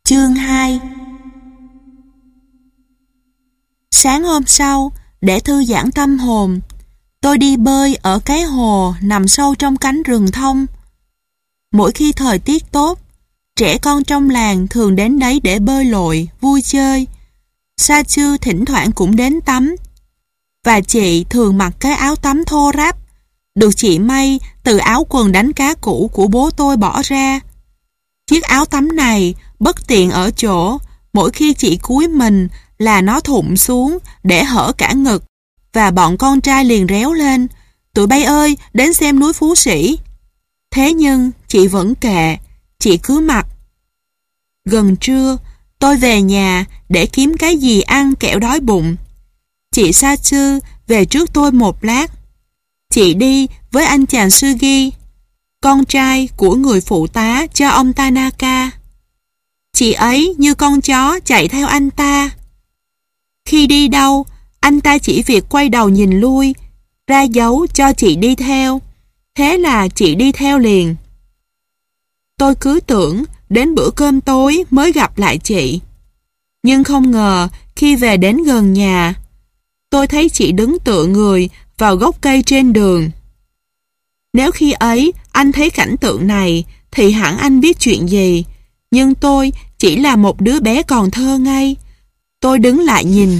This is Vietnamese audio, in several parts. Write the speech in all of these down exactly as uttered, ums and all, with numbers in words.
Chương hai. Sáng hôm sau, để thư giãn tâm hồn, tôi đi bơi ở cái hồ nằm sâu trong cánh rừng thông. Mỗi khi thời tiết tốt, trẻ con trong làng thường đến đấy để bơi lội, vui chơi. Sa Chư thỉnh thoảng cũng đến tắm. Và chị thường mặc cái áo tắm thô ráp, được chị may từ áo quần đánh cá cũ của bố tôi bỏ ra. Chiếc áo tắm này bất tiện ở chỗ, mỗi khi chị cúi mình là nó thụm xuống để hở cả ngực, và bọn con trai liền réo lên: "Tụi bay ơi, đến xem núi Phú Sĩ." Thế nhưng chị vẫn kệ, chị cứ mặc. Gần trưa, tôi về nhà để kiếm cái gì ăn kẻo đói bụng. Chị Sa Chư về trước tôi một lát. Chị đi với anh chàng Sugi, con trai của người phụ tá cho ông Tanaka. Chị ấy như con chó chạy theo anh ta. Khi đi đâu, anh ta chỉ việc quay đầu nhìn lui, ra dấu cho chị đi theo. Thế là chị đi theo liền. Tôi cứ tưởng đến bữa cơm tối mới gặp lại chị. Nhưng không ngờ khi về đến gần nhà, tôi thấy chị đứng tựa người vào gốc cây trên đường. Nếu khi ấy anh thấy cảnh tượng này thì hẳn anh biết chuyện gì. Nhưng tôi chỉ là một đứa bé còn thơ ngây. Tôi đứng lại nhìn.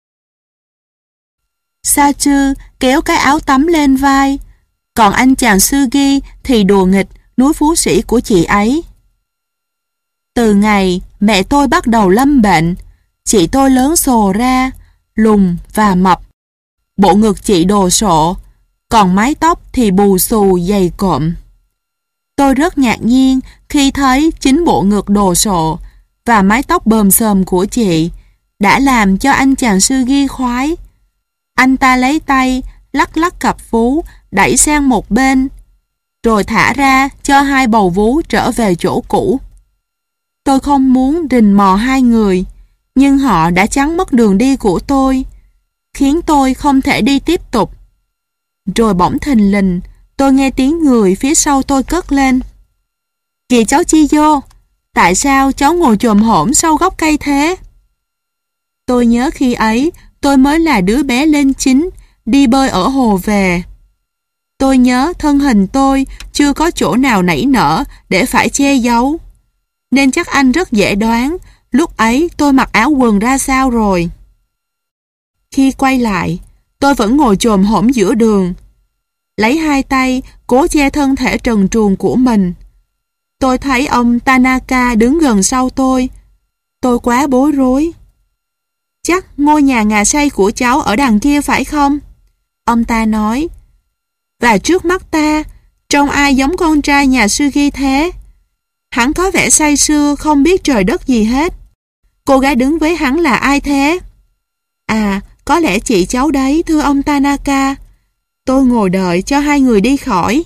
Sa Chư kéo cái áo tắm lên vai, còn anh chàng Sugi thì đùa nghịch núi Phú Sĩ của chị ấy. Từ ngày mẹ tôi bắt đầu lâm bệnh, chị tôi lớn sồ ra, lùn và mập. Bộ ngực chị đồ sộ, còn mái tóc thì bù xù dày cộm. Tôi rất ngạc nhiên khi thấy chính bộ ngực đồ sộ và mái tóc bờm xờm của chị đã làm cho anh chàng Sugi khoái. Anh ta lấy tay lắc lắc cặp vú đẩy sang một bên, rồi thả ra cho hai bầu vú trở về chỗ cũ. Tôi không muốn rình mò hai người, nhưng họ đã chắn mất đường đi của tôi, khiến tôi không thể đi tiếp tục. Rồi bỗng thình lình, tôi nghe tiếng người phía sau tôi cất lên: "Kìa cháu Chi Vô, tại sao cháu ngồi chồm hổm sau gốc cây thế?" Tôi nhớ khi ấy tôi mới là đứa bé lên chín, đi bơi ở hồ về. Tôi nhớ thân hình tôi chưa có chỗ nào nảy nở để phải che giấu, nên chắc anh rất dễ đoán lúc ấy tôi mặc áo quần ra sao rồi. Khi quay lại, tôi vẫn ngồi chồm hổm giữa đường, lấy hai tay cố che thân thể trần truồng của mình. Tôi thấy ông Tanaka đứng gần sau tôi. Tôi quá bối rối. "Chắc ngôi nhà ngà say của cháu ở đằng kia phải không?" Ông ta nói. "Và trước mắt ta, trông ai giống con trai nhà Sugi thế? Hắn có vẻ say sưa không biết trời đất gì hết. Cô gái đứng với hắn là ai thế?" "À, có lẽ chị cháu đấy, thưa ông Tanaka." Tôi ngồi đợi cho hai người đi khỏi.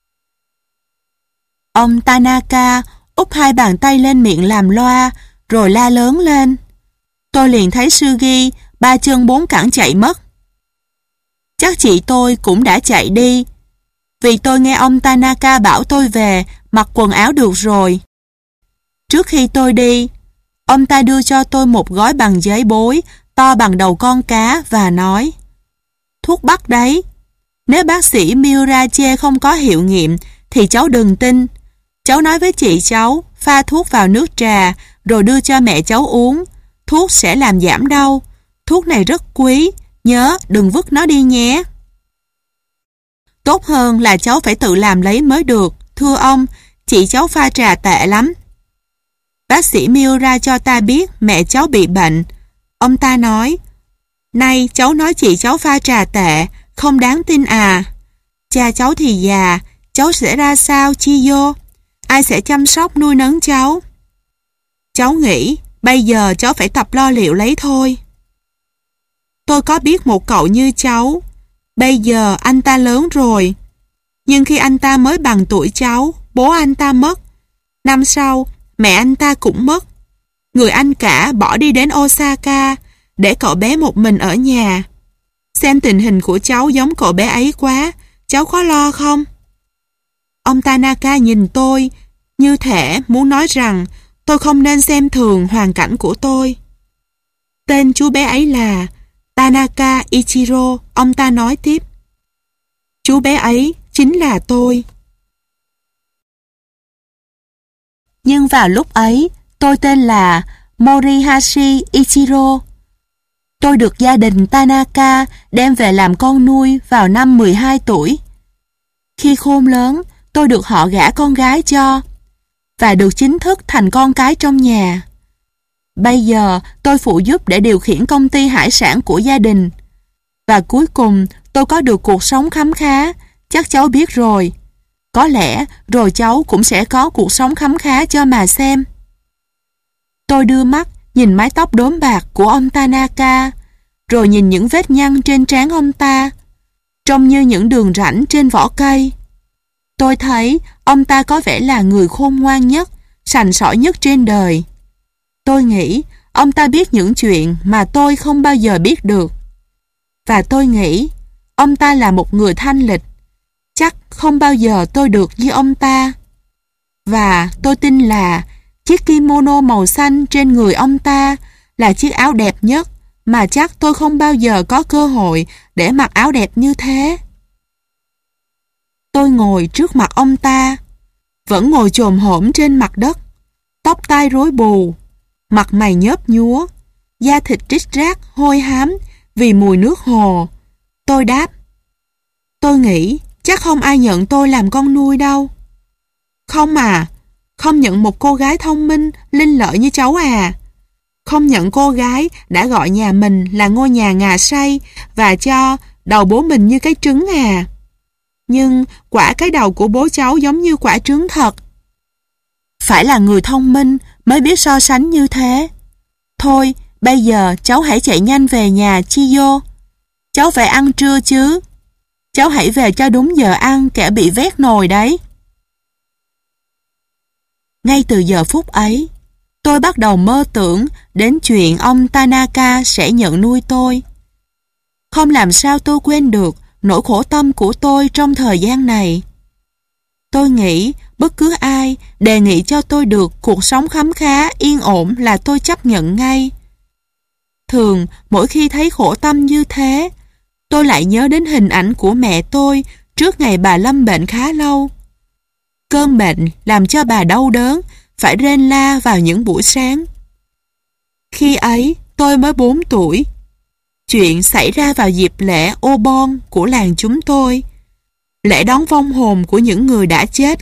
Ông Tanaka úp hai bàn tay lên miệng làm loa, rồi la lớn lên. Tôi liền thấy Sugi ba chân bốn cẳng chạy mất. Chắc chị tôi cũng đã chạy đi, vì tôi nghe ông Tanaka bảo tôi về mặc quần áo được rồi. Trước khi tôi đi, ông ta đưa cho tôi một gói bằng giấy bối to bằng đầu con cá và nói: "Thuốc bắc đấy. Nếu bác sĩ Miurache không có hiệu nghiệm thì cháu đừng tin. Cháu nói với chị cháu pha thuốc vào nước trà rồi đưa cho mẹ cháu uống. Thuốc sẽ làm giảm đau. Thuốc này rất quý, nhớ đừng vứt nó đi nhé. Tốt hơn là cháu phải tự làm lấy mới được. Thưa ông, chị cháu pha trà tệ lắm. Bác sĩ Miura cho ta biết mẹ cháu bị bệnh. Ông ta nói: Nay cháu nói chị cháu pha trà tệ, không đáng tin à? Cha cháu thì già, cháu sẽ ra sao Chi Vô? Ai sẽ chăm sóc nuôi nấng cháu? Cháu nghĩ bây giờ cháu phải tập lo liệu lấy thôi." Tôi có biết một cậu như cháu. Bây giờ anh ta lớn rồi, nhưng khi anh ta mới bằng tuổi cháu, bố anh ta mất. Năm sau, mẹ anh ta cũng mất. Người anh cả bỏ đi đến Osaka, để cậu bé một mình ở nhà. Xem tình hình của cháu giống cậu bé ấy quá, cháu có lo không? Ông Tanaka nhìn tôi, như thể muốn nói rằng tôi không nên xem thường hoàn cảnh của tôi. Tên chú bé ấy là Tanaka Ichiro, ông ta nói tiếp. Chú bé ấy chính là tôi. Nhưng vào lúc ấy, tôi tên là Morihashi Ichiro. Tôi được gia đình Tanaka đem về làm con nuôi vào năm mười hai tuổi. Khi khôn lớn, tôi được họ gả con gái cho và được chính thức thành con cái trong nhà. Bây giờ tôi phụ giúp để điều khiển công ty hải sản của gia đình. Và cuối cùng tôi có được cuộc sống khấm khá, chắc cháu biết rồi. Có lẽ rồi cháu cũng sẽ có cuộc sống khấm khá cho mà xem. Tôi đưa mắt nhìn mái tóc đốm bạc của ông Tanaka, rồi nhìn những vết nhăn trên trán ông ta, trông như những đường rãnh trên vỏ cây. Tôi thấy ông ta có vẻ là người khôn ngoan nhất, sành sỏi nhất trên đời. Tôi nghĩ ông ta biết những chuyện mà tôi không bao giờ biết được. Và tôi nghĩ ông ta là một người thanh lịch. Chắc không bao giờ tôi được như ông ta. Và tôi tin là chiếc kimono màu xanh trên người ông ta là chiếc áo đẹp nhất mà chắc tôi không bao giờ có cơ hội để mặc áo đẹp như thế. Tôi ngồi trước mặt ông ta, vẫn ngồi chồm hổm trên mặt đất, tóc tai rối bù, mặt mày nhớp nhúa, da thịt rít rát hôi hám vì mùi nước hồ. Tôi đáp, tôi nghĩ chắc không ai nhận tôi làm con nuôi đâu. Không à, không nhận một cô gái thông minh, linh lợi như cháu à. Không nhận cô gái đã gọi nhà mình là ngôi nhà ngà say và cho đầu bố mình như cái trứng à. Nhưng quả cái đầu của bố cháu giống như quả trứng thật. Phải là người thông minh mới biết so sánh như thế. Thôi, bây giờ cháu hãy chạy nhanh về nhà Chiyo. Cháu phải ăn trưa chứ. Cháu hãy về cho đúng giờ ăn, kẻo bị vét nồi đấy. Ngay từ giờ phút ấy, tôi bắt đầu mơ tưởng đến chuyện ông Tanaka sẽ nhận nuôi tôi. Không làm sao tôi quên được nỗi khổ tâm của tôi trong thời gian này. Tôi nghĩ bất cứ ai đề nghị cho tôi được cuộc sống khấm khá, yên ổn là tôi chấp nhận ngay. Thường, mỗi khi thấy khổ tâm như thế, tôi lại nhớ đến hình ảnh của mẹ tôi trước ngày bà lâm bệnh khá lâu. Cơn bệnh làm cho bà đau đớn, phải rên la vào những buổi sáng. Khi ấy, tôi mới bốn tuổi. Chuyện xảy ra vào dịp lễ Obon của làng chúng tôi, lễ đón vong hồn của những người đã chết.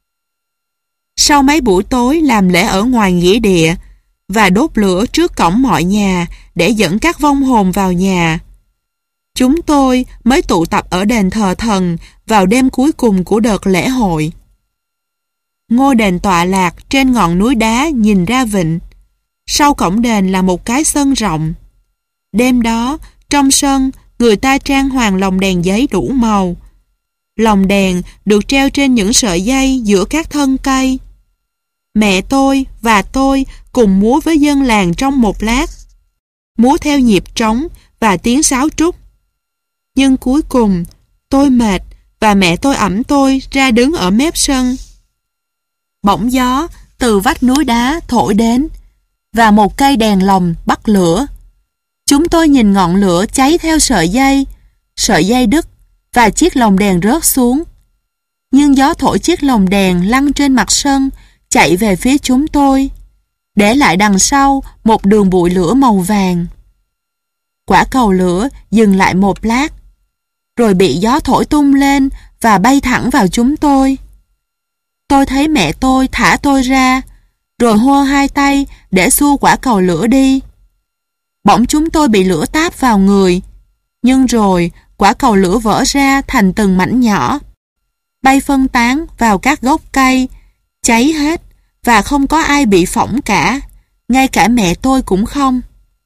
Sau mấy buổi tối làm lễ ở ngoài nghĩa địa và đốt lửa trước cổng mọi nhà để dẫn các vong hồn vào nhà, chúng tôi mới tụ tập ở đền thờ thần vào đêm cuối cùng của đợt lễ hội. Ngôi đền tọa lạc trên ngọn núi đá nhìn ra vịnh. Sau cổng đền là một cái sân rộng. Đêm đó, trong sân, người ta trang hoàng lồng đèn giấy đủ màu. Lồng đèn được treo trên những sợi dây giữa các thân cây. Mẹ tôi và tôi cùng múa với dân làng trong một lát. Múa theo nhịp trống và tiếng sáo trúc. Nhưng cuối cùng, tôi mệt và mẹ tôi ẵm tôi ra đứng ở mép sân. Bỗng gió từ vách núi đá thổi đến và một cây đèn lồng bắt lửa. Chúng tôi nhìn ngọn lửa cháy theo sợi dây, sợi dây đứt và chiếc lồng đèn rớt xuống. Nhưng gió thổi chiếc lồng đèn lăn trên mặt sân, chạy về phía chúng tôi, để lại đằng sau một đường bụi lửa màu vàng. Quả cầu lửa dừng lại một lát, rồi bị gió thổi tung lên và bay thẳng vào chúng tôi. Tôi thấy mẹ tôi thả tôi ra, rồi hô hai tay để xua quả cầu lửa đi. Bỗng chúng tôi bị lửa táp vào người, nhưng rồi quả cầu lửa vỡ ra thành từng mảnh nhỏ, bay phân tán vào các gốc cây, cháy hết và không có ai bị phỏng cả, ngay cả mẹ tôi cũng không.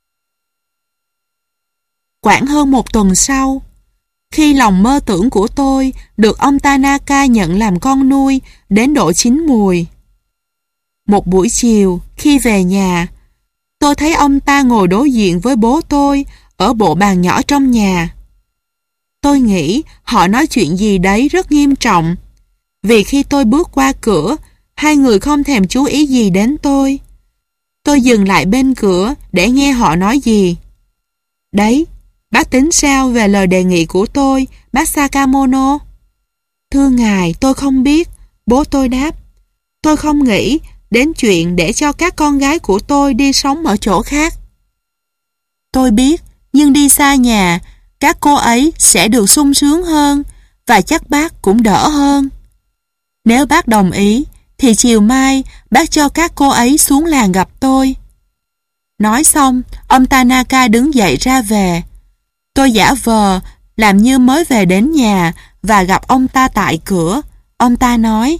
Khoảng hơn một tuần sau, khi lòng mơ tưởng của tôi được ông Tanaka nhận làm con nuôi đến độ chín mùi. Một buổi chiều, khi về nhà, tôi thấy ông ta ngồi đối diện với bố tôi ở bộ bàn nhỏ trong nhà. Tôi nghĩ họ nói chuyện gì đấy rất nghiêm trọng, vì khi tôi bước qua cửa, hai người không thèm chú ý gì đến tôi. Tôi dừng lại bên cửa để nghe họ nói gì. Đấy, bác tính sao về lời đề nghị của tôi, bác Sakamono? Thưa ngài, tôi không biết, bố tôi đáp. Tôi không nghĩ đến chuyện để cho các con gái của tôi đi sống ở chỗ khác. Tôi biết, nhưng đi xa nhà, các cô ấy sẽ được sung sướng hơn và chắc bác cũng đỡ hơn. Nếu bác đồng ý, thì chiều mai bác cho các cô ấy xuống làng gặp tôi. Nói xong, ông Tanaka đứng dậy ra về. Tôi giả vờ làm như mới về đến nhà và gặp ông ta tại cửa. Ông ta nói: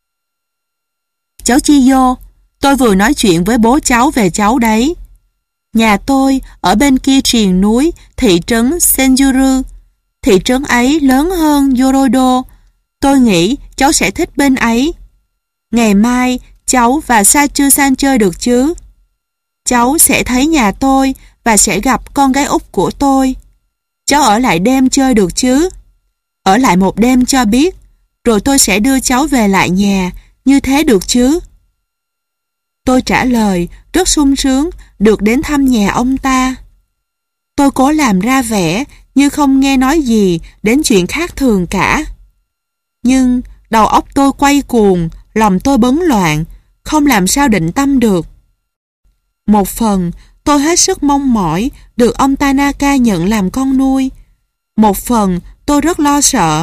Cháu Chiyo, tôi vừa nói chuyện với bố cháu về cháu đấy. Nhà tôi ở bên kia triền núi thị trấn Senjuru. Thị trấn ấy lớn hơn Yorodo. Tôi nghĩ cháu sẽ thích bên ấy. Ngày mai cháu và Sachu-san chơi được chứ? Cháu sẽ thấy nhà tôi và sẽ gặp con gái út của tôi. Cháu ở lại đêm chơi được chứ? Ở lại một đêm cho biết, rồi tôi sẽ đưa cháu về lại nhà, như thế được chứ? Tôi trả lời rất sung sướng được đến thăm nhà ông ta. Tôi cố làm ra vẻ như không nghe nói gì đến chuyện khác thường cả. Nhưng đầu óc tôi quay cuồng, lòng tôi bấn loạn, không làm sao định tâm được. Một phần, tôi hết sức mong mỏi được ông Tanaka nhận làm con nuôi. Một phần, tôi rất lo sợ.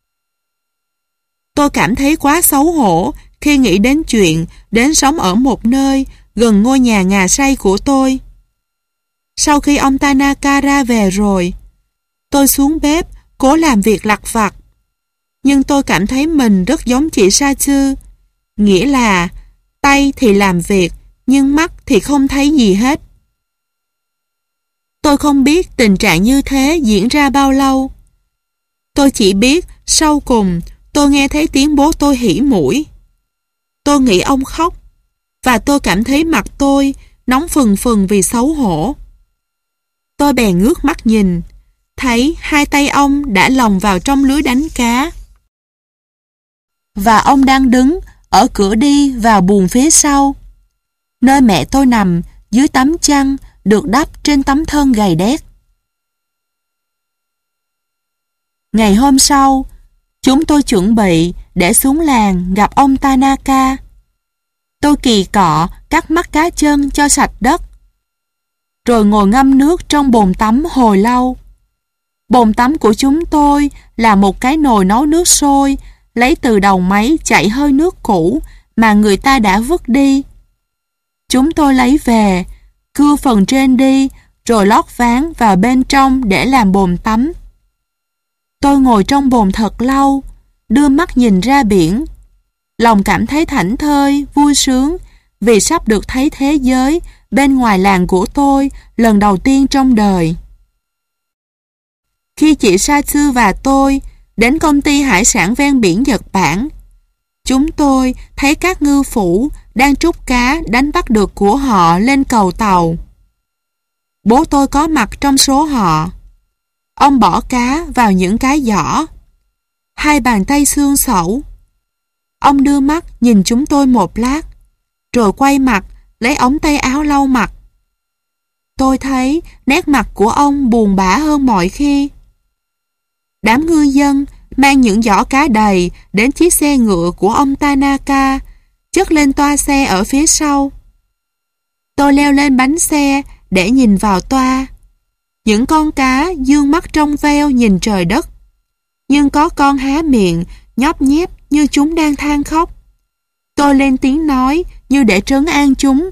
Tôi cảm thấy quá xấu hổ khi nghĩ đến chuyện đến sống ở một nơi gần ngôi nhà ngà say của tôi. Sau khi ông Tanaka ra về rồi, tôi xuống bếp cố làm việc lặt vặt. Nhưng tôi cảm thấy mình rất giống chị Sachu, nghĩa là tay thì làm việc nhưng mắt thì không thấy gì hết. Tôi không biết tình trạng như thế diễn ra bao lâu. Tôi chỉ biết sau cùng tôi nghe thấy tiếng bố tôi hỉ mũi. Tôi nghĩ ông khóc và tôi cảm thấy mặt tôi nóng phừng phừng vì xấu hổ. Tôi bèn ngước mắt nhìn, thấy hai tay ông đã lồng vào trong lưới đánh cá. Và ông đang đứng ở cửa đi vào buồng phía sau, nơi mẹ tôi nằm dưới tấm chăn được đắp trên tấm thân gầy đét. Ngày hôm sau, chúng tôi chuẩn bị để xuống làng gặp ông Tanaka. Tôi kỳ cọ cắt mắt cá chân cho sạch đất, rồi ngồi ngâm nước trong bồn tắm hồi lâu. Bồn tắm của chúng tôi là một cái nồi nấu nước sôi lấy từ đầu máy chạy hơi nước cũ mà người ta đã vứt đi. Chúng tôi lấy về, cưa phần trên đi, rồi lót ván vào bên trong để làm bồn tắm. Tôi ngồi trong bồn thật lâu, đưa mắt nhìn ra biển. Lòng cảm thấy thảnh thơi, vui sướng vì sắp được thấy thế giới bên ngoài làng của tôi lần đầu tiên trong đời. Khi chị Sachu và tôi đến công ty hải sản ven biển Nhật Bản, chúng tôi thấy các ngư phủ đang trút cá đánh bắt được của họ lên cầu tàu. Bố tôi có mặt trong số họ. Ông bỏ cá vào những cái giỏ. Hai bàn tay xương xẩu. Ông đưa mắt nhìn chúng tôi một lát, rồi quay mặt lấy ống tay áo lau mặt. Tôi thấy nét mặt của ông buồn bã hơn mọi khi. Đám ngư dân mang những giỏ cá đầy đến chiếc xe ngựa của ông Tanaka, chất lên toa xe ở phía sau. Tôi leo lên bánh xe để nhìn vào toa. Những con cá dương mắt trong veo nhìn trời đất, nhưng có con há miệng nhóp nhép như chúng đang than khóc. Tôi lên tiếng nói như để trấn an chúng.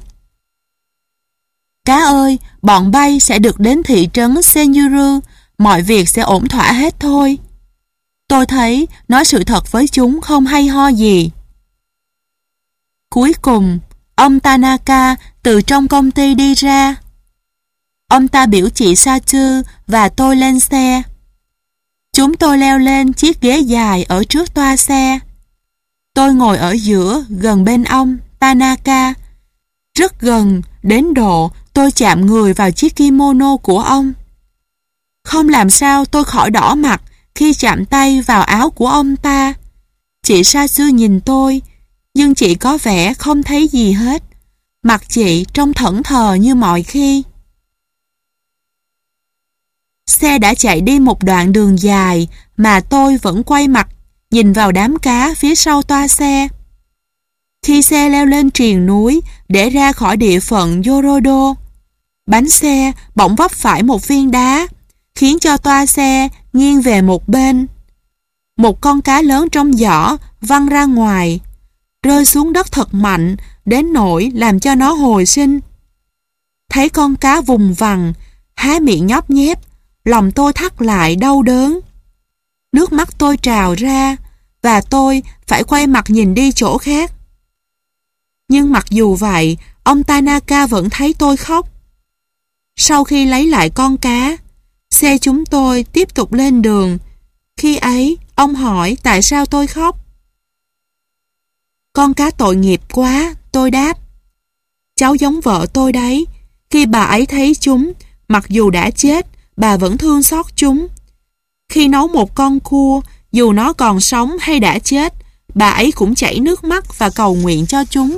Cá ơi, bọn bay sẽ được đến thị trấn Senjuru, mọi việc sẽ ổn thỏa hết thôi. Tôi thấy nói sự thật với chúng không hay ho gì. Cuối cùng, ông Tanaka từ trong công ty đi ra. Ông ta biểu chị Sachu và tôi lên xe. Chúng tôi leo lên chiếc ghế dài ở trước toa xe. Tôi ngồi ở giữa gần bên ông Tanaka, rất gần đến độ tôi chạm người vào chiếc kimono của ông. Không làm sao tôi khỏi đỏ mặt khi chạm tay vào áo của ông ta. Chị Sachu nhìn tôi, nhưng chị có vẻ không thấy gì hết, Mặt chị trông thẫn thờ như mọi khi. Xe đã chạy đi một đoạn đường dài mà tôi vẫn quay mặt nhìn vào đám cá phía sau toa xe. Khi xe leo lên triền núi để ra khỏi địa phận Yorodo, bánh xe bỗng vấp phải một viên đá, khiến cho toa xe nghiêng về một bên. Một con cá lớn trong giỏ văng ra ngoài, rơi xuống đất thật mạnh đến nỗi làm cho nó hồi sinh. Thấy con cá vùng vằng, há miệng nhóp nhép, lòng tôi thắt lại đau đớn. Nước mắt tôi trào ra và tôi phải quay mặt nhìn đi chỗ khác. Nhưng mặc dù vậy, ông Tanaka vẫn thấy tôi khóc. Sau khi lấy lại con cá, xe chúng tôi tiếp tục lên đường. Khi ấy, ông hỏi tại sao tôi khóc. Con cá tội nghiệp quá, tôi đáp. Cháu giống vợ tôi đấy. Khi bà ấy thấy chúng, mặc dù đã chết, bà vẫn thương xót chúng. Khi nấu một con cua, dù nó còn sống hay đã chết, bà ấy cũng chảy nước mắt và cầu nguyện cho chúng.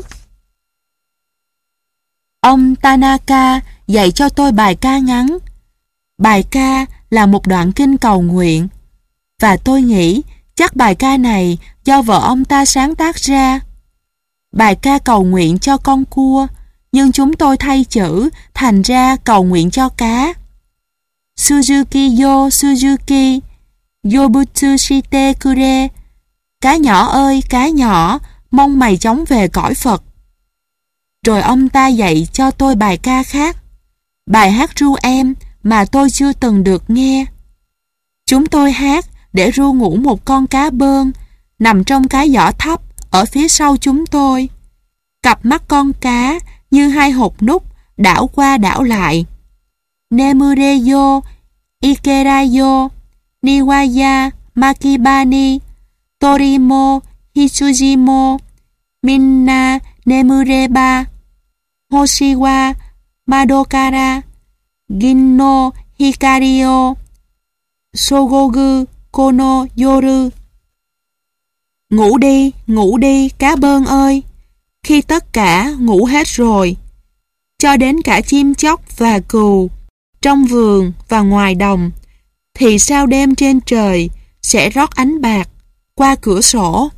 Ông Tanaka dạy cho tôi bài ca ngắn. Bài ca là một đoạn kinh cầu nguyện, và tôi nghĩ chắc bài ca này do vợ ông ta sáng tác ra. Bài ca cầu nguyện cho con cua, nhưng chúng tôi thay chữ thành ra cầu nguyện cho cá. Suzuki yo Suzuki Yobutsu shite kure. Cá nhỏ ơi, cá nhỏ, mong mày chóng về cõi Phật. Rồi ông ta dạy cho tôi bài ca khác, bài hát ru em mà tôi chưa từng được nghe. Chúng tôi hát để ru ngủ một con cá bơn nằm trong cái giỏ thấp ở phía sau chúng tôi. Cặp mắt con cá như hai hột nút đảo qua đảo lại. Nemureyo Ikerayo Niwaya Makibani Torimo Hitsujimo Minna Nemureba Hoshiwa Madokara Ginno Hikario Sogogu Kono Yoru. Ngủ đi, ngủ đi cá bơn ơi. Khi tất cả ngủ hết rồi, cho đến cả chim chóc và cừu trong vườn và ngoài đồng, thì sao đêm trên trời sẽ rót ánh bạc qua cửa sổ.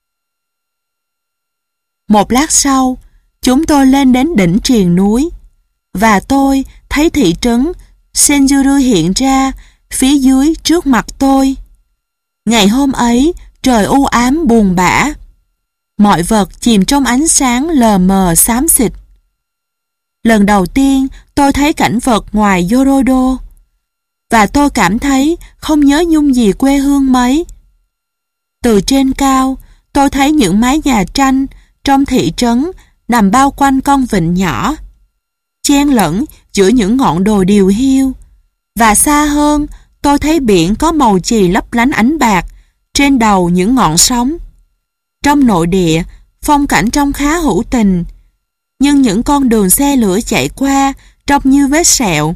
Một lát sau, chúng tôi lên đến đỉnh triền núi, và tôi thấy thị trấn Senjuru hiện ra phía dưới trước mặt tôi. Ngày hôm ấy, trời u ám buồn bã. Mọi vật chìm trong ánh sáng lờ mờ xám xịt. Lần đầu tiên tôi thấy cảnh vật ngoài Yorodo, và tôi cảm thấy không nhớ nhung gì quê hương mấy. Từ trên cao, tôi thấy những mái nhà tranh trong thị trấn nằm bao quanh con vịnh nhỏ, chen lẫn giữa những ngọn đồi điều hiu. Và xa hơn, tôi thấy biển có màu chì lấp lánh ánh bạc trên đầu những ngọn sóng. Trong nội địa, phong cảnh trông khá hữu tình, nhưng những con đường xe lửa chạy qua trông như vết sẹo.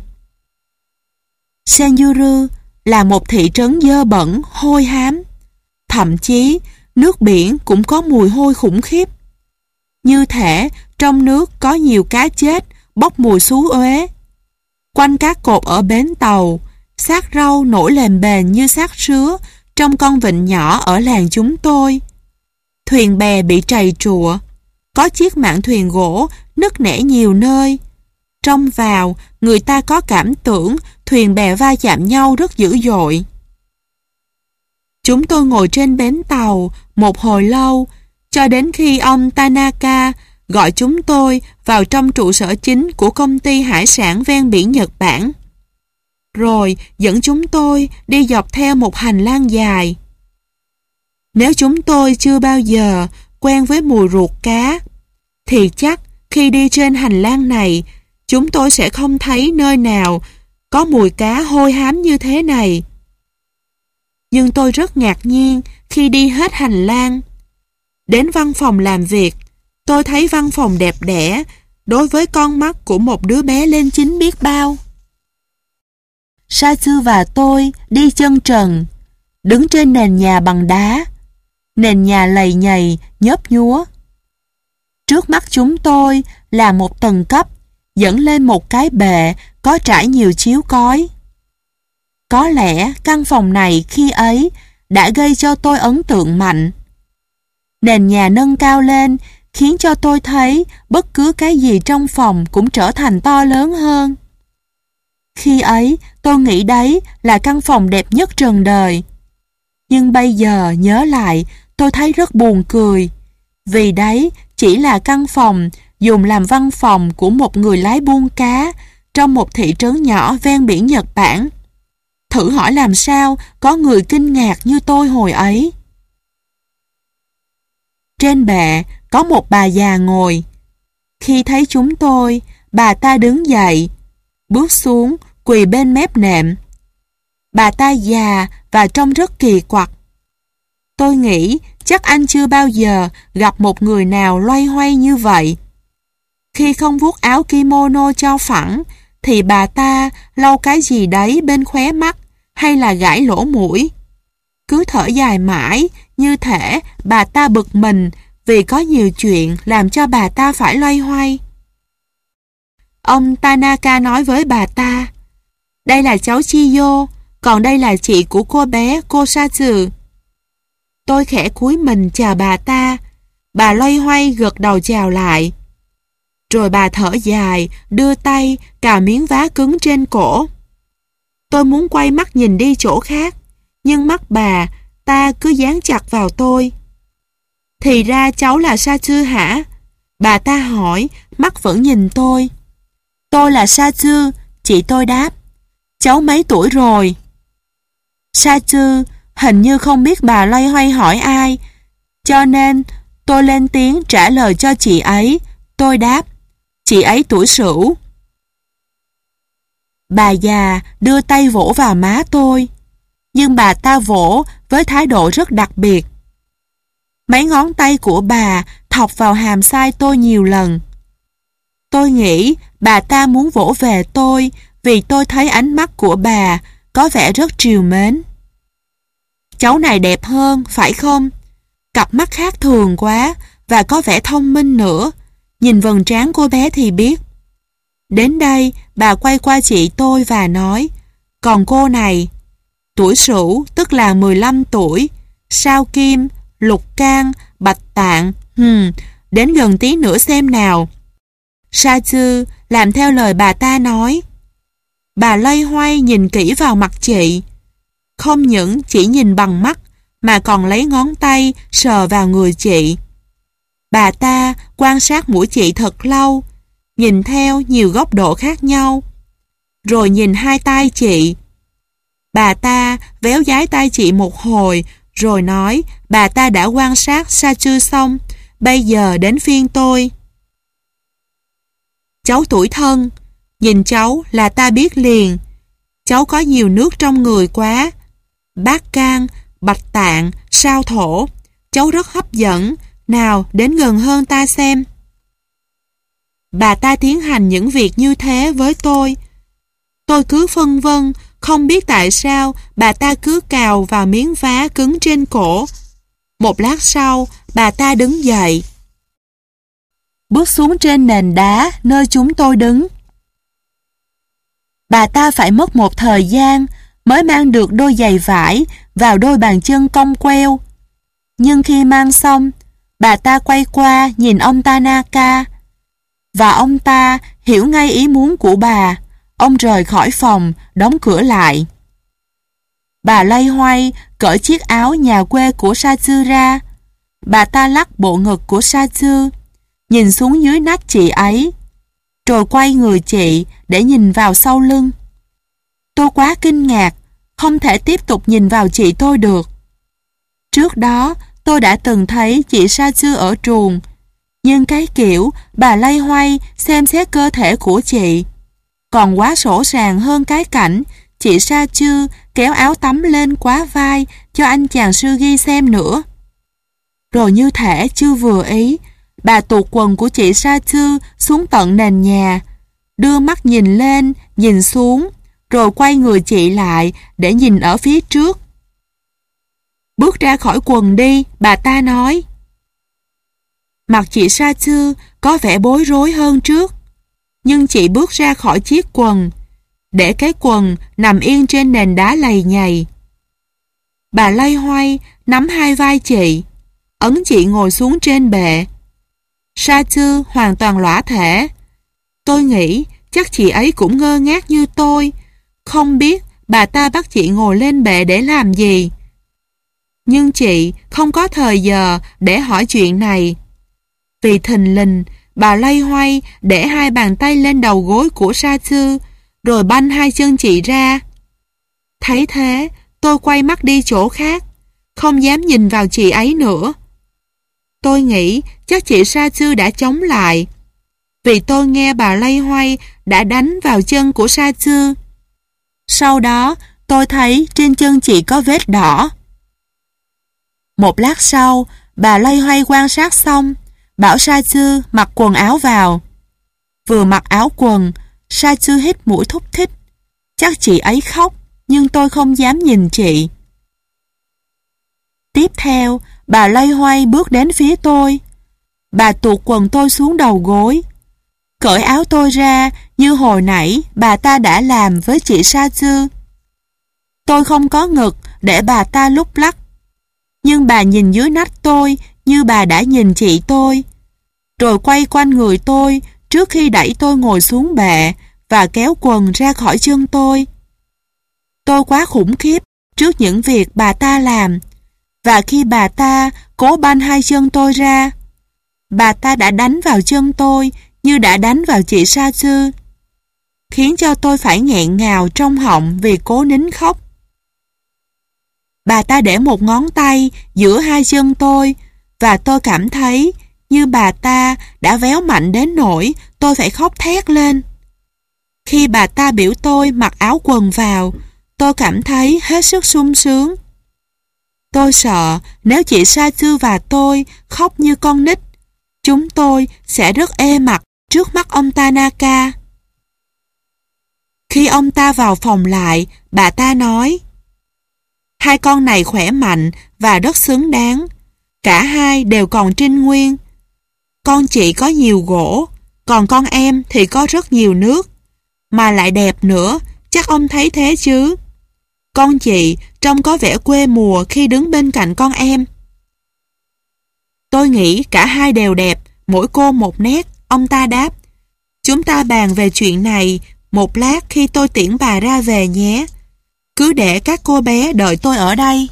Senjuru là một thị trấn dơ bẩn, hôi hám. Thậm chí, nước biển cũng có mùi hôi khủng khiếp. Như thể trong nước có nhiều cá chết bốc mùi xú uế. Quanh các cột ở bến tàu, xác rau nổi lềnh bềnh như xác sứa trong con vịnh nhỏ ở làng chúng tôi. Thuyền bè bị trầy trụa, có chiếc mạn thuyền gỗ nứt nẻ nhiều nơi. Trông vào, người ta có cảm tưởng thuyền bè va chạm nhau rất dữ dội. Chúng tôi ngồi trên bến tàu một hồi lâu, cho đến khi ông Tanaka gọi chúng tôi vào trong trụ sở chính của công ty hải sản ven biển Nhật Bản. Rồi dẫn chúng tôi đi dọc theo một hành lang dài. Nếu chúng tôi chưa bao giờ quen với mùi ruột cá, thì chắc khi đi trên hành lang này, chúng tôi sẽ không thấy nơi nào có mùi cá hôi hám như thế này. Nhưng tôi rất ngạc nhiên khi đi hết hành lang. Đến văn phòng làm việc, tôi thấy văn phòng đẹp đẽ đối với con mắt của một đứa bé lên chín biết bao. Satsu và tôi đi chân trần, đứng trên nền nhà bằng đá. Nền nhà lầy nhầy, nhớp nhúa. Trước mắt chúng tôi là một tầng cấp dẫn lên một cái bệ có trải nhiều chiếu cói. Có lẽ căn phòng này khi ấy đã gây cho tôi ấn tượng mạnh. Nền nhà nâng cao lên khiến cho tôi thấy bất cứ cái gì trong phòng cũng trở thành to lớn hơn. Khi ấy tôi nghĩ đấy là căn phòng đẹp nhất trần đời. Nhưng bây giờ nhớ lại tôi thấy rất buồn cười. Vì đấy chỉ là căn phòng dùng làm văn phòng của một người lái buôn cá trong một thị trấn nhỏ ven biển Nhật Bản. Thử hỏi làm sao có người kinh ngạc như tôi hồi ấy. Trên bệ có một bà già ngồi. Khi thấy chúng tôi, bà ta đứng dậy, bước xuống, quỳ bên mép nệm. Bà ta già và trông rất kỳ quặc. Tôi nghĩ chắc anh chưa bao giờ gặp một người nào loay hoay như vậy. Khi không vuốt áo kimono cho phẳng, thì bà ta lau cái gì đấy bên khóe mắt hay là gãi lỗ mũi. Cứ thở dài mãi, như thể bà ta bực mình vì có nhiều chuyện làm cho bà ta phải loay hoay. Ông Tanaka nói với bà ta, đây là cháu Chiyo, còn đây là chị của cô bé Kosatsu. Tôi khẽ cúi mình chào bà ta, bà loay hoay gật đầu chào lại. Rồi bà thở dài, đưa tay cào miếng vá cứng trên cổ. Tôi muốn quay mắt nhìn đi chỗ khác, nhưng mắt bà ta cứ dán chặt vào tôi. Thì ra cháu là Satsu hả? Bà ta hỏi, mắt vẫn nhìn tôi. Tôi là Satsu, chị tôi đáp. Cháu mấy tuổi rồi? Satsu hình như không biết bà loay hoay hỏi ai, cho nên tôi lên tiếng trả lời cho chị ấy. Tôi đáp, chị ấy tuổi Sửu. Bà già đưa tay vỗ vào má tôi, nhưng bà ta vỗ với thái độ rất đặc biệt. Mấy ngón tay của bà thọc vào hàm sai tôi nhiều lần. Tôi nghĩ bà ta muốn vỗ về tôi vì tôi thấy ánh mắt của bà có vẻ rất trìu mến. Cháu này đẹp hơn, phải không? Cặp mắt khác thường quá và có vẻ thông minh nữa. Nhìn vầng trán cô bé thì biết. Đến đây, bà quay qua chị tôi và nói, còn cô này, tuổi Sửu tức là mười lăm tuổi, sao kim, lục can, bạch tạng, hmm, đến gần tí nữa xem nào. Satsu làm theo lời bà ta nói. Bà loay hoay nhìn kỹ vào mặt chị. Không những chỉ nhìn bằng mắt mà còn lấy ngón tay sờ vào người chị. Bà ta quan sát mũi chị thật lâu, nhìn theo nhiều góc độ khác nhau. Rồi nhìn hai tay chị. Bà ta véo dái tay chị một hồi, rồi nói bà ta đã quan sát Satsu xong, bây giờ đến phiên tôi. Cháu tuổi thân, nhìn cháu là ta biết liền. Cháu có nhiều nước trong người quá. Bát can, bạch tạng, sao thổ. Cháu rất hấp dẫn. Nào, đến gần hơn ta xem. Bà ta tiến hành những việc như thế với tôi. Tôi cứ phân vân, không biết tại sao bà ta cứ cào vào miếng vá cứng trên cổ. Một lát sau, bà ta đứng dậy, bước xuống trên nền đá nơi chúng tôi đứng. Bà ta phải mất một thời gian mới mang được đôi giày vải vào đôi bàn chân cong queo. Nhưng khi mang xong, bà ta quay qua nhìn ông Tanaka, và ông ta hiểu ngay ý muốn của bà. Ông rời khỏi phòng, đóng cửa lại. Bà loay hoay cởi chiếc áo nhà quê của Satsu ra. Bà ta lắc bộ ngực của Satsu, nhìn xuống dưới nách chị ấy, rồi quay người chị để nhìn vào sau lưng. Tôi quá kinh ngạc, không thể tiếp tục nhìn vào chị tôi được. Trước đó, tôi đã từng thấy chị Satsu ở truồng, nhưng cái kiểu bà loay hoay xem xét cơ thể của chị còn quá sổ sàng hơn cái cảnh chị Satsu kéo áo tắm lên quá vai cho anh chàng Sugi xem nữa. Rồi như thể chưa vừa ý, bà tuột quần của chị Satsu xuống tận nền nhà, đưa mắt nhìn lên, nhìn xuống, rồi quay người chị lại để nhìn ở phía trước. Bước ra khỏi quần đi, bà ta nói. Mặt chị Satsu có vẻ bối rối hơn trước. Nhưng chị bước ra khỏi chiếc quần, để cái quần nằm yên trên nền đá lầy nhầy. Bà loay hoay nắm hai vai chị, ấn chị ngồi xuống trên bệ. Satsu hoàn toàn lõa thể. Tôi nghĩ chắc chị ấy cũng ngơ ngác như tôi, không biết bà ta bắt chị ngồi lên bệ để làm gì. Nhưng chị không có thời giờ để hỏi chuyện này. Vì thình lình, bà loay hoay để hai bàn tay lên đầu gối của Satsu, rồi banh hai chân chị ra. Thấy thế, tôi quay mắt đi chỗ khác, không dám nhìn vào chị ấy nữa. Tôi nghĩ chắc chị Satsu đã chống lại, vì tôi nghe bà loay hoay đã đánh vào chân của Satsu. Sau đó, tôi thấy trên chân chị có vết đỏ. Một lát sau, bà loay hoay quan sát xong, bảo Satsu mặc quần áo vào. Vừa mặc áo quần, Satsu hít mũi thúc thích. Chắc chị ấy khóc, nhưng tôi không dám nhìn chị. Tiếp theo, bà loay hoay bước đến phía tôi. Bà tuột quần tôi xuống đầu gối, cởi áo tôi ra như hồi nãy bà ta đã làm với chị Satsu. Tôi không có ngực để bà ta lúc lắc, nhưng bà nhìn dưới nách tôi như bà đã nhìn chị tôi, rồi quay quanh người tôi trước khi đẩy tôi ngồi xuống bệ và kéo quần ra khỏi chân tôi. Tôi quá khủng khiếp trước những việc bà ta làm, và khi bà ta cố banh hai chân tôi ra, bà ta đã đánh vào chân tôi như đã đánh vào chị Satsu, khiến cho tôi phải nghẹn ngào trong họng vì cố nín khóc. Bà ta để một ngón tay giữa hai chân tôi, và tôi cảm thấy như bà ta đã véo mạnh đến nỗi tôi phải khóc thét lên. Khi bà ta biểu tôi mặc áo quần vào, tôi cảm thấy hết sức sung sướng. Tôi sợ nếu chị Satsu và tôi khóc như con nít, chúng tôi sẽ rất ê mặt trước mắt ông Tanaka. Khi ông ta vào phòng lại, bà ta nói: hai con này khỏe mạnh và rất xứng đáng. Cả hai đều còn trinh nguyên. Con chị có nhiều gỗ, còn con em thì có rất nhiều nước, mà lại đẹp nữa, chắc ông thấy thế chứ. Con chị trông có vẻ quê mùa khi đứng bên cạnh con em. Tôi nghĩ cả hai đều đẹp, mỗi cô một nét, ông ta đáp. Chúng ta bàn về chuyện này một lát khi tôi tiễn bà ra về nhé. Cứ để các cô bé đợi tôi ở đây.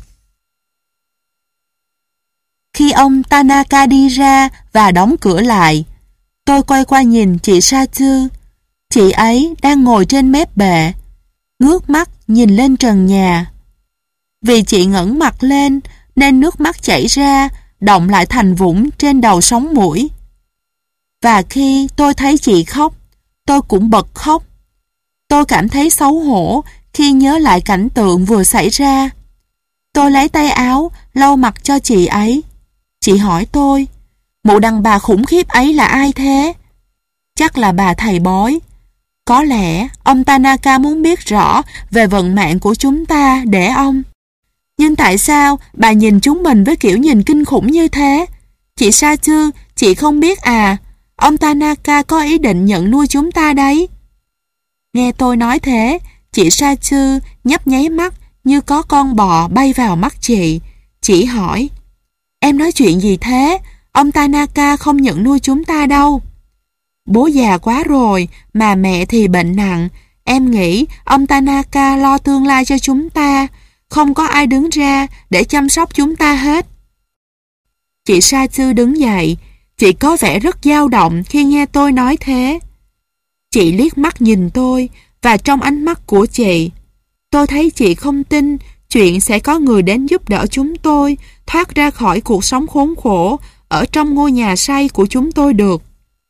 Khi ông Tanaka đi ra và đóng cửa lại, tôi quay qua nhìn chị Satsu. Chị ấy đang ngồi trên mép bệ, ngước mắt nhìn lên trần nhà. Vì chị ngẩng mặt lên nên nước mắt chảy ra, đọng lại thành vũng trên đầu sống mũi. Và khi tôi thấy chị khóc, tôi cũng bật khóc. Tôi cảm thấy xấu hổ khi nhớ lại cảnh tượng vừa xảy ra. Tôi lấy tay áo lau mặt cho chị ấy. Chị hỏi tôi: mụ đàn bà khủng khiếp ấy là ai thế? Chắc là bà thầy bói. Có lẽ ông Tanaka muốn biết rõ về vận mạng của chúng ta để ông. Nhưng tại sao bà nhìn chúng mình với kiểu nhìn kinh khủng như thế? Chị Satsu, chị không biết à, ông Tanaka có ý định nhận nuôi chúng ta đấy. Nghe tôi nói thế, chị Satsu nhấp nháy mắt như có con bò bay vào mắt chị. Chị hỏi: em nói chuyện gì thế? Ông Tanaka không nhận nuôi chúng ta đâu. Bố già quá rồi, mà mẹ thì bệnh nặng. Em nghĩ ông Tanaka lo tương lai cho chúng ta, không có ai đứng ra để chăm sóc chúng ta hết. Chị Satsu đứng dậy. Chị có vẻ rất dao động khi nghe tôi nói thế. Chị liếc mắt nhìn tôi, và trong ánh mắt của chị, tôi thấy chị không tin chuyện sẽ có người đến giúp đỡ chúng tôi thoát ra khỏi cuộc sống khốn khổ ở trong ngôi nhà xây của chúng tôi được.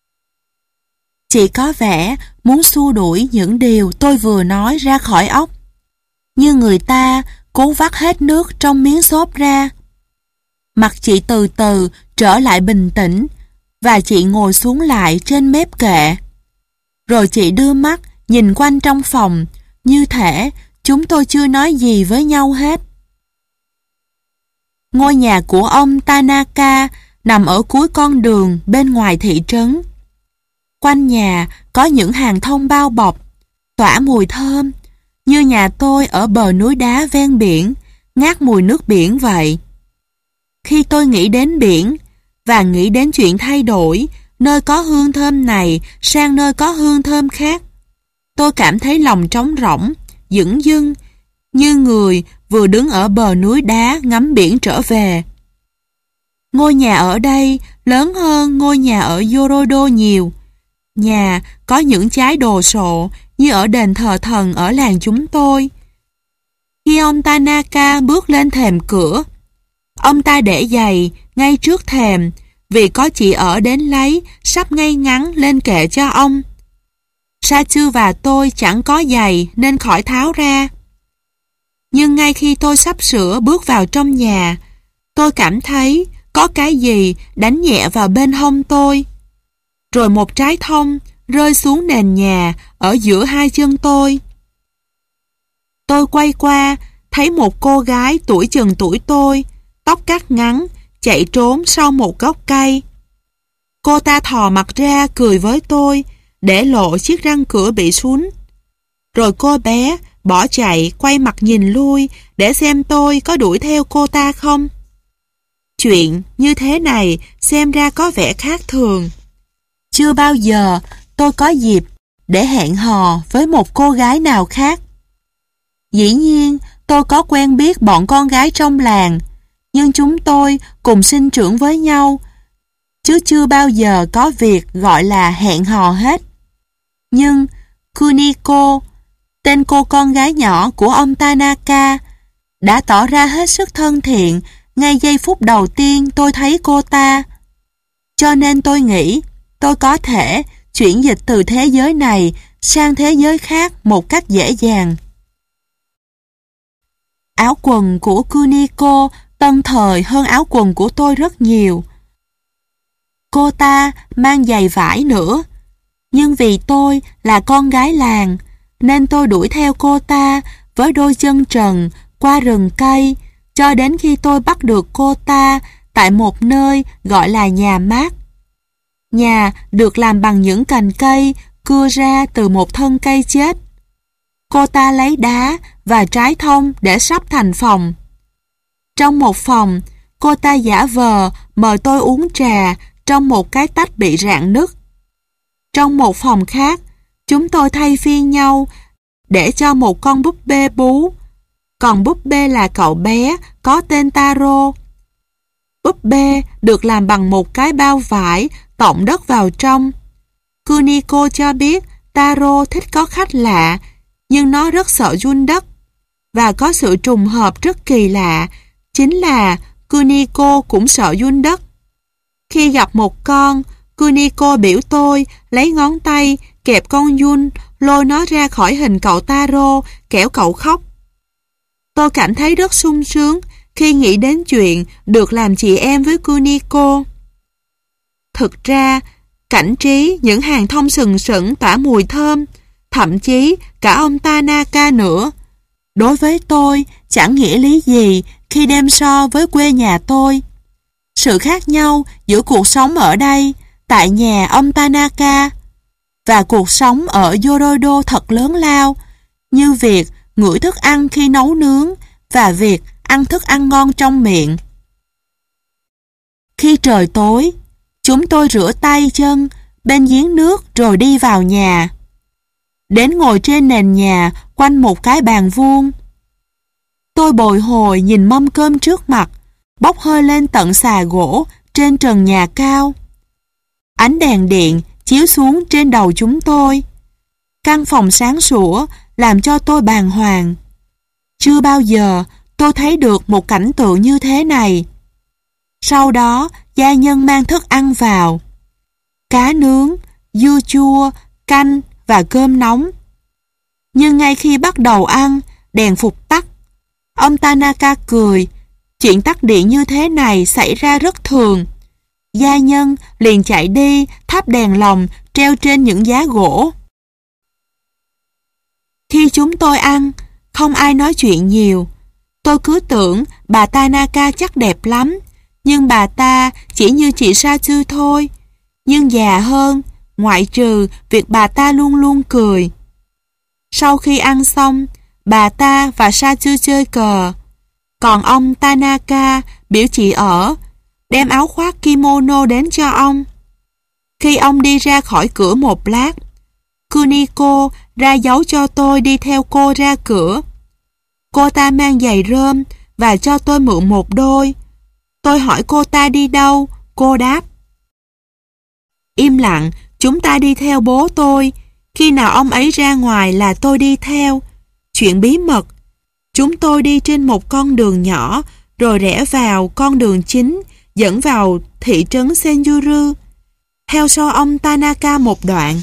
Chị có vẻ muốn xua đuổi những điều tôi vừa nói ra khỏi óc, như người ta cố vắt hết nước trong miếng xốp ra. Mặt chị từ từ trở lại bình tĩnh, và chị ngồi xuống lại trên mép kệ. Rồi chị đưa mắt nhìn quanh trong phòng, như thể chúng tôi chưa nói gì với nhau hết. Ngôi nhà của ông Tanaka nằm ở cuối con đường bên ngoài thị trấn. Quanh nhà có những hàng thông bao bọc, tỏa mùi thơm, như nhà tôi ở bờ núi đá ven biển, ngát mùi nước biển vậy. Khi tôi nghĩ đến biển và nghĩ đến chuyện thay đổi nơi có hương thơm này sang nơi có hương thơm khác, tôi cảm thấy lòng trống rỗng, dửng dưng, như người vừa đứng ở bờ núi đá ngắm biển trở về. Ngôi nhà ở đây lớn hơn ngôi nhà ở Yorodo nhiều. Nhà có những trái đồ sộ như ở đền thờ thần ở làng chúng tôi. Khi ông Tanaka bước lên thềm cửa, ông ta để giày ngay trước thềm vì có chị ở đến lấy sắp ngay ngắn lên kệ cho ông. Sachu và tôi chẳng có giày nên khỏi tháo ra. Nhưng ngay khi tôi sắp sửa bước vào trong nhà, tôi cảm thấy có cái gì đánh nhẹ vào bên hông tôi. Rồi một trái thông rơi xuống nền nhà ở giữa hai chân tôi. Tôi quay qua, thấy một cô gái tuổi chừng tuổi tôi, tóc cắt ngắn, chạy trốn sau một gốc cây. Cô ta thò mặt ra cười với tôi, để lộ chiếc răng cửa bị sún. Rồi cô bé bỏ chạy quay mặt nhìn lui để xem tôi có đuổi theo cô ta không. Chuyện như thế này xem ra có vẻ khác thường. Chưa bao giờ tôi có dịp để hẹn hò với một cô gái nào khác. Dĩ nhiên tôi có quen biết bọn con gái trong làng, nhưng chúng tôi cùng sinh trưởng với nhau, chứ chưa bao giờ có việc gọi là hẹn hò hết. Nhưng Kuniko, tên cô con gái nhỏ của ông Tanaka, đã tỏ ra hết sức thân thiện ngay giây phút đầu tiên tôi thấy cô ta. Cho nên tôi nghĩ tôi có thể chuyển dịch từ thế giới này sang thế giới khác một cách dễ dàng. Áo quần của Kuniko tân thời hơn áo quần của tôi rất nhiều. Cô ta mang giày vải nữa. Nhưng vì tôi là con gái làng, nên tôi đuổi theo cô ta với đôi chân trần qua rừng cây, cho đến khi tôi bắt được cô ta tại một nơi gọi là nhà mát. Nhà được làm bằng những cành cây cưa ra từ một thân cây chết. Cô ta lấy đá và trái thông để sắp thành phòng. Trong một phòng, cô ta giả vờ mời tôi uống trà trong một cái tách bị rạn nứt. Trong một phòng khác, chúng tôi thay phiên nhau để cho một con búp bê bú, còn búp bê là cậu bé có tên Taro. Búp bê được làm bằng một cái bao vải tọng đất vào trong. Kuniko cho biết Taro thích có khách lạ, nhưng nó rất sợ run đất. Và có sự trùng hợp rất kỳ lạ, chính là Kuniko cũng sợ run đất. Khi gặp một con, Kuniko biểu tôi lấy ngón tay kẹp con giun, lôi nó ra khỏi hình cậu Taro, kẻo cậu khóc. Tôi cảm thấy rất sung sướng khi nghĩ đến chuyện được làm chị em với Kuniko. Thực ra, cảnh trí những hàng thông sừng sững tỏa mùi thơm, thậm chí cả ông Tanaka nữa, đối với tôi chẳng nghĩa lý gì khi đem so với quê nhà tôi. Sự khác nhau giữa cuộc sống ở đây, tại nhà ông Tanaka, và cuộc sống ở Yorodo thật lớn lao, như việc ngửi thức ăn khi nấu nướng và việc ăn thức ăn ngon trong miệng. Khi trời tối, chúng tôi rửa tay chân bên giếng nước rồi đi vào nhà. Đến ngồi trên nền nhà quanh một cái bàn vuông. Tôi bồi hồi nhìn mâm cơm trước mặt, bốc hơi lên tận xà gỗ trên trần nhà cao. Ánh đèn điện chiếu xuống trên đầu chúng tôi. Căn phòng sáng sủa làm cho tôi bàng hoàng. Chưa bao giờ tôi thấy được một cảnh tượng như thế này. Sau đó, gia nhân mang thức ăn vào. Cá nướng, dưa chua, canh và cơm nóng. Nhưng ngay khi bắt đầu ăn, đèn phục tắt. Ông Tanaka cười. Chuyện tắt điện như thế này xảy ra rất thường. Gia nhân liền chạy đi thắp đèn lồng treo trên những giá gỗ. Khi chúng tôi ăn, không ai nói chuyện nhiều. Tôi cứ tưởng bà Tanaka chắc đẹp lắm, Nhưng bà ta chỉ như chị Sa Chư thôi, nhưng già hơn, ngoại trừ việc bà ta luôn luôn cười. Sau khi ăn xong, bà ta và Sa Chư chơi cờ, còn ông Tanaka biểu chị ở, đem áo khoác kimono đến cho ông. Khi ông đi ra khỏi cửa một lát, Kuniko ra dấu cho tôi đi theo cô ra cửa. Cô ta mang giày rơm và cho tôi mượn một đôi. Tôi hỏi cô ta đi đâu, cô đáp: im lặng, chúng ta đi theo bố tôi. Khi nào ông ấy ra ngoài là tôi đi theo. Chuyện bí mật. Chúng tôi đi trên một con đường nhỏ, rồi rẽ vào con đường chính dẫn vào thị trấn Senjuru. Theo sau ông Tanaka một đoạn.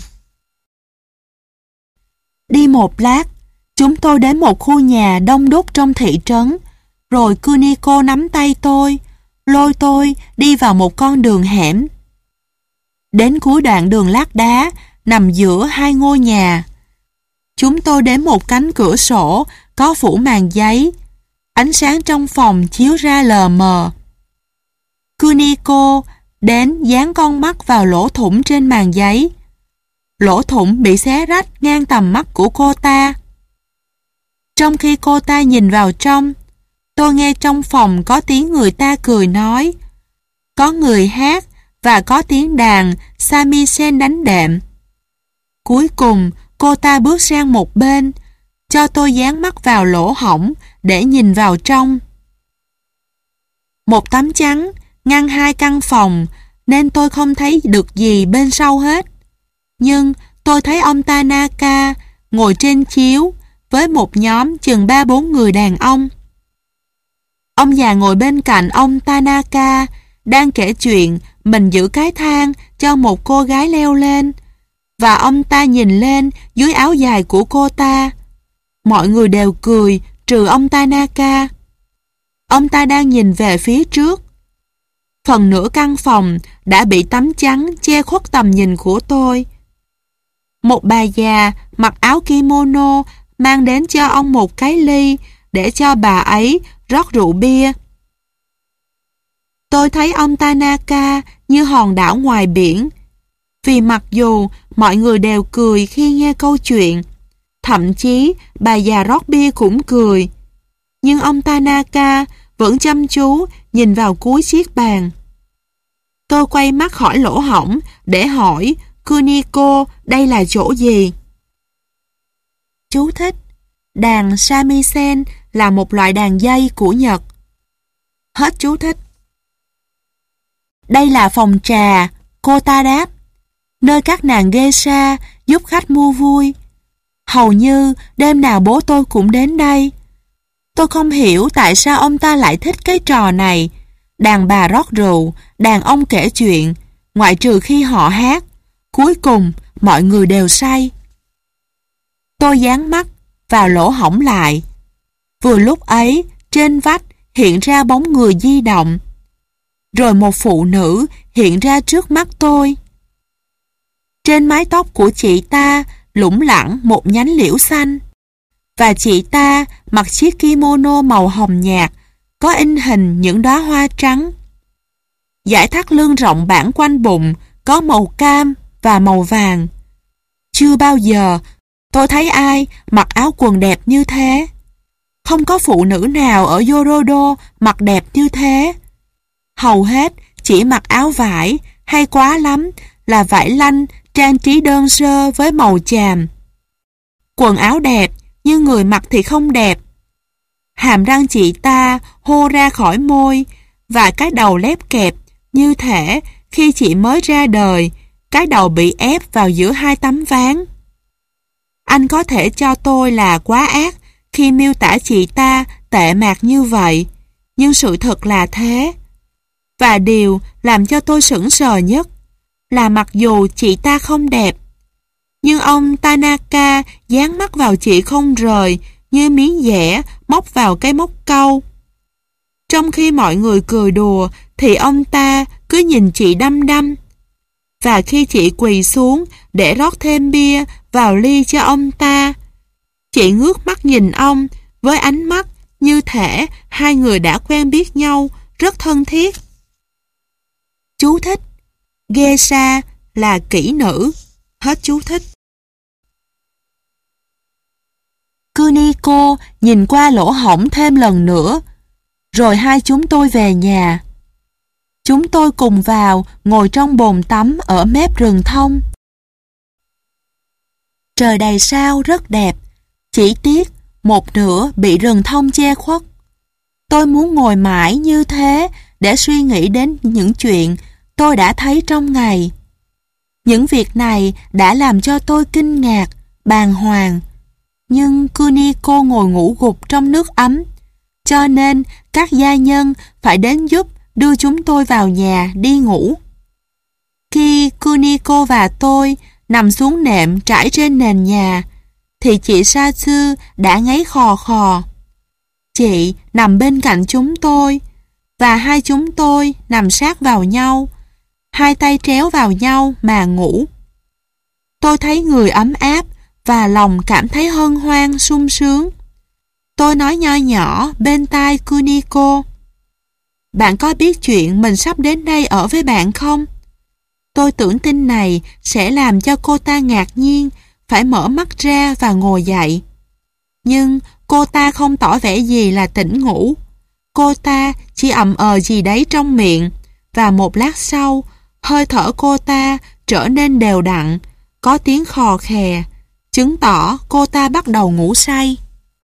Đi một lát, chúng tôi đến một khu nhà đông đúc trong thị trấn, rồi Kuniko nắm tay tôi, lôi tôi đi vào một con đường hẻm. Đến cuối đoạn đường lát đá, nằm giữa hai ngôi nhà. Chúng tôi đến một cánh cửa sổ có phủ màn giấy. Ánh sáng trong phòng chiếu ra lờ mờ. Kuniko đến dán con mắt vào lỗ thủng trên màn giấy. Lỗ thủng bị xé rách ngang tầm mắt của cô ta. Trong khi cô ta nhìn vào trong, tôi nghe trong phòng có tiếng người ta cười nói, có người hát và có tiếng đàn samisen đánh đệm. Cuối cùng, cô ta bước sang một bên, cho tôi dán mắt vào lỗ hổng để nhìn vào trong. Một tấm chắn ngăn hai căn phòng nên tôi không thấy được gì bên sau hết. Nhưng tôi thấy ông Tanaka ngồi trên chiếu với một nhóm chừng ba bốn người đàn ông. Ông già ngồi bên cạnh ông Tanaka đang kể chuyện mình giữ cái thang cho một cô gái leo lên, và ông ta nhìn lên dưới áo dài của cô ta. Mọi người đều cười trừ ông Tanaka. Ông ta đang nhìn về phía trước. Phần nửa căn phòng đã bị tấm chắn che khuất tầm nhìn của tôi. Một bà già mặc áo kimono mang đến cho ông một cái ly để cho bà ấy rót rượu bia. Tôi thấy ông Tanaka như hòn đảo ngoài biển. Vì mặc dù mọi người đều cười khi nghe câu chuyện, thậm chí bà già rót bia cũng cười, nhưng ông Tanaka vẫn chăm chú nhìn vào cuối chiếc bàn. Tôi quay mắt khỏi lỗ hổng để hỏi Kuniko đây là chỗ gì. Chú thích: đàn samisen là một loại đàn dây của Nhật. Hết chú thích. Đây là phòng trà, cô ta đáp, nơi các nàng geisha giúp khách mua vui. Hầu như đêm nào bố tôi cũng đến đây. Tôi không hiểu tại sao ông ta lại thích cái trò này. Đàn bà rót rượu, đàn ông kể chuyện, ngoại trừ khi họ hát. Cuối cùng, mọi người đều say. Tôi dán mắt vào lỗ hổng lại. Vừa lúc ấy, trên vách hiện ra bóng người di động. Rồi một phụ nữ hiện ra trước mắt tôi. Trên mái tóc của chị ta lủng lẳng một nhánh liễu xanh, và chị ta mặc chiếc kimono màu hồng nhạt có in hình những đóa hoa trắng. Dải thắt lưng rộng bản quanh bụng có màu cam và màu vàng. Chưa bao giờ tôi thấy ai mặc áo quần đẹp như thế. Không có phụ nữ nào ở Yorodo mặc đẹp như thế. Hầu hết chỉ mặc áo vải, hay quá lắm là vải lanh trang trí đơn sơ với màu chàm. Quần áo đẹp, nhưng người mặc thì không đẹp. Hàm răng chị ta hô ra khỏi môi, và cái đầu lép kẹp như thể khi chị mới ra đời, cái đầu bị ép vào giữa hai tấm ván. Anh có thể cho tôi là quá ác khi miêu tả chị ta tệ mạc như vậy, nhưng sự thật là thế. Và điều làm cho tôi sững sờ nhất là mặc dù chị ta không đẹp, nhưng ông Tanaka dán mắt vào chị không rời như miếng dẻ móc vào cái móc câu. Trong khi mọi người cười đùa thì ông ta cứ nhìn chị đăm đăm. Và khi chị quỳ xuống để rót thêm bia vào ly cho ông ta, chị ngước mắt nhìn ông với ánh mắt như thể hai người đã quen biết nhau rất thân thiết. Chú thích: Geisha là kỹ nữ. Hết chú thích. Kuniko nhìn qua lỗ hổng thêm lần nữa, rồi hai chúng tôi về nhà. Chúng tôi cùng vào ngồi trong bồn tắm ở mép rừng thông. Trời đầy sao rất đẹp, chỉ tiếc một nửa bị rừng thông che khuất. Tôi muốn ngồi mãi như thế để suy nghĩ đến những chuyện tôi đã thấy trong ngày. Những việc này đã làm cho tôi kinh ngạc, bàng hoàng. Nhưng Kuniko ngồi ngủ gục trong nước ấm, cho nên các gia nhân phải đến giúp đưa chúng tôi vào nhà đi ngủ. Khi Kuniko và tôi nằm xuống nệm trải trên nền nhà, thì chị Satsu đã ngáy khò khò. Chị nằm bên cạnh chúng tôi, và hai chúng tôi nằm sát vào nhau, hai tay tréo vào nhau mà ngủ. Tôi thấy người ấm áp và lòng cảm thấy hân hoan sung sướng. Tôi nói nho nhỏ bên tai Kuniko: "Bạn có biết chuyện mình sắp đến đây ở với bạn không?" Tôi tưởng tin này sẽ làm cho cô ta ngạc nhiên, phải mở mắt ra và ngồi dậy. Nhưng cô ta không tỏ vẻ gì là tỉnh ngủ. Cô ta chỉ ậm ờ gì đấy trong miệng, và một lát sau, hơi thở cô ta trở nên đều đặn, có tiếng khò khè, chứng tỏ cô ta bắt đầu ngủ say.